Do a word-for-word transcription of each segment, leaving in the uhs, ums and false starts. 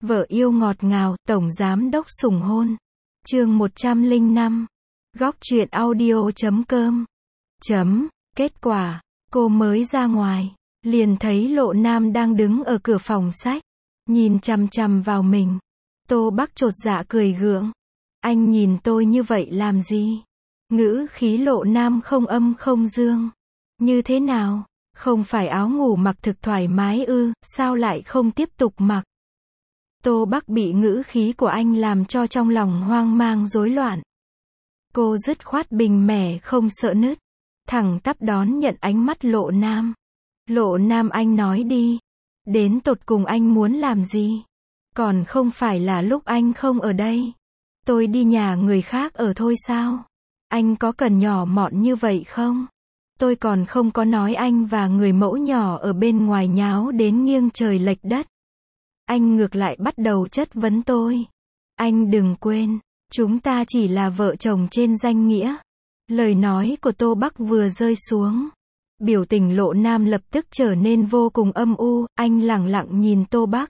Vợ yêu ngọt ngào, tổng giám đốc sủng hôn. Chương một trăm lẻ năm. Góc truyện audio chấm com. Chấm. Kết quả, cô mới ra ngoài, liền thấy Lộ Nam đang đứng ở cửa phòng sách, nhìn chằm chằm vào mình. Tô Bắc chột dạ cười gượng. Anh nhìn tôi như vậy làm gì? Ngữ khí Lộ Nam không âm không dương. Như thế nào? Không phải áo ngủ mặc thực thoải mái ư, sao lại không tiếp tục mặc? Tô Bắc bị ngữ khí của anh làm cho trong lòng hoang mang rối loạn. Cô dứt khoát bình mẻ không sợ nứt, thẳng tắp đón nhận ánh mắt Lộ Nam. Lộ Nam, anh nói đi, đến tột cùng anh muốn làm gì? Còn không phải là lúc anh không ở đây, tôi đi nhà người khác ở thôi sao? Anh có cần nhỏ mọn như vậy không? Tôi còn không có nói anh và người mẫu nhỏ ở bên ngoài nháo đến nghiêng trời lệch đất. Anh ngược lại bắt đầu chất vấn tôi. Anh đừng quên, chúng ta chỉ là vợ chồng trên danh nghĩa. Lời nói của Tô Bắc vừa rơi xuống, biểu tình Lộ Nam lập tức trở nên vô cùng âm u. Anh lẳng lặng nhìn Tô Bắc,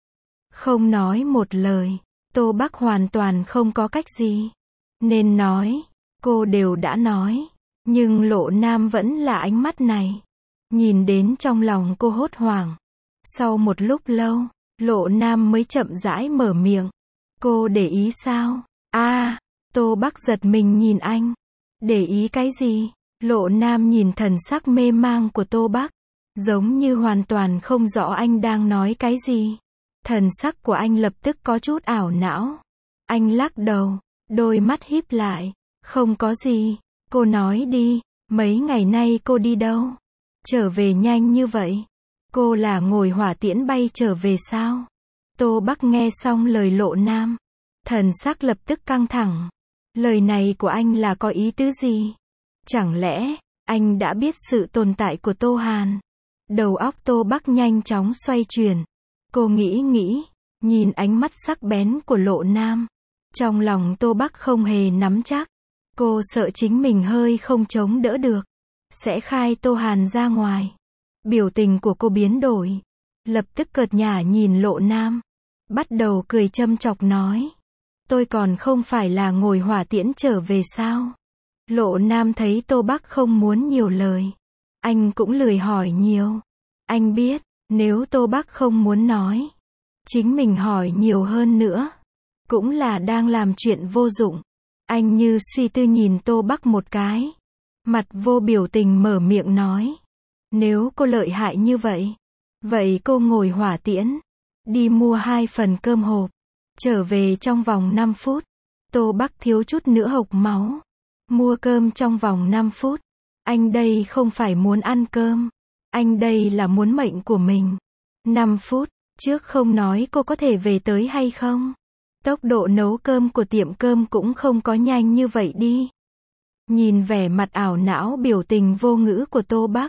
không nói một lời. Tô Bắc hoàn toàn không có cách gì nên nói, cô đều đã nói. Nhưng Lộ Nam vẫn là ánh mắt này, nhìn đến trong lòng cô hốt hoảng. Sau một lúc lâu, Lộ Nam mới chậm rãi mở miệng. Cô để ý sao? A, à, Tô Bắc giật mình nhìn anh. Để ý cái gì? Lộ Nam nhìn thần sắc mê mang của Tô Bắc, giống như hoàn toàn không rõ anh đang nói cái gì. Thần sắc của anh lập tức có chút ảo não. Anh lắc đầu, đôi mắt híp lại. Không có gì. Cô nói đi, mấy ngày nay cô đi đâu? Trở về nhanh như vậy. Cô là ngồi hỏa tiễn bay trở về sao? Tô Bắc nghe xong lời Lộ Nam, thần sắc lập tức căng thẳng. Lời này của anh là có ý tứ gì? Chẳng lẽ, anh đã biết sự tồn tại của Tô Hàn? Đầu óc Tô Bắc nhanh chóng xoay chuyển. Cô nghĩ nghĩ, nhìn ánh mắt sắc bén của Lộ Nam. Trong lòng Tô Bắc không hề nắm chắc. Cô sợ chính mình hơi không chống đỡ được, sẽ khai Tô Hàn ra ngoài. Biểu tình của cô biến đổi, lập tức cợt nhả nhìn Lộ Nam, bắt đầu cười châm chọc nói. Tôi còn không phải là ngồi hỏa tiễn trở về sao? Lộ Nam thấy Tô Bắc không muốn nhiều lời, anh cũng lười hỏi nhiều. Anh biết, nếu Tô Bắc không muốn nói, chính mình hỏi nhiều hơn nữa, cũng là đang làm chuyện vô dụng. Anh như suy tư nhìn Tô Bắc một cái, mặt vô biểu tình mở miệng nói. Nếu cô lợi hại như vậy, vậy cô ngồi hỏa tiễn, đi mua hai phần cơm hộp, trở về trong vòng năm phút. Tô Bắc thiếu chút nữa hộc máu. Mua cơm trong vòng năm phút. Anh đây không phải muốn ăn cơm, anh đây là muốn mệnh của mình. năm phút, trước không nói cô có thể về tới hay không? Tốc độ nấu cơm của tiệm cơm cũng không có nhanh như vậy đi. Nhìn vẻ mặt ảo não biểu tình vô ngữ của Tô Bắc,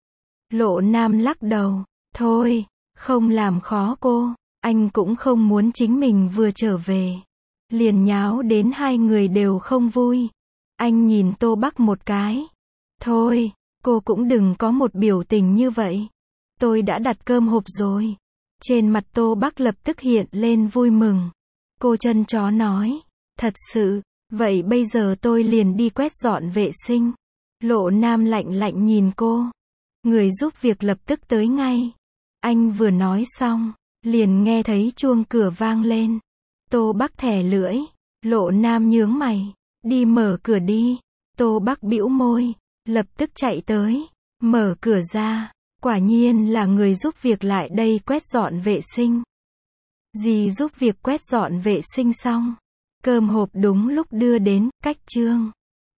Lộ Nam lắc đầu. Thôi, không làm khó cô. Anh cũng không muốn chính mình vừa trở về, liền nháo đến hai người đều không vui. Anh nhìn Tô Bắc một cái. Thôi, cô cũng đừng có một biểu tình như vậy. Tôi đã đặt cơm hộp rồi. Trên mặt Tô Bắc lập tức hiện lên vui mừng. Cô chân chó nói, thật sự, vậy bây giờ tôi liền đi quét dọn vệ sinh. Lộ Nam lạnh lạnh nhìn cô. Người giúp việc lập tức tới ngay. Anh vừa nói xong, liền nghe thấy chuông cửa vang lên. Tô Bắc thè lưỡi. Lộ Nam nhướng mày, đi mở cửa đi. Tô Bắc bĩu môi, lập tức chạy tới, mở cửa ra. Quả nhiên là người giúp việc lại đây quét dọn vệ sinh. Dì giúp việc quét dọn vệ sinh xong, cơm hộp đúng lúc đưa đến. Cách chương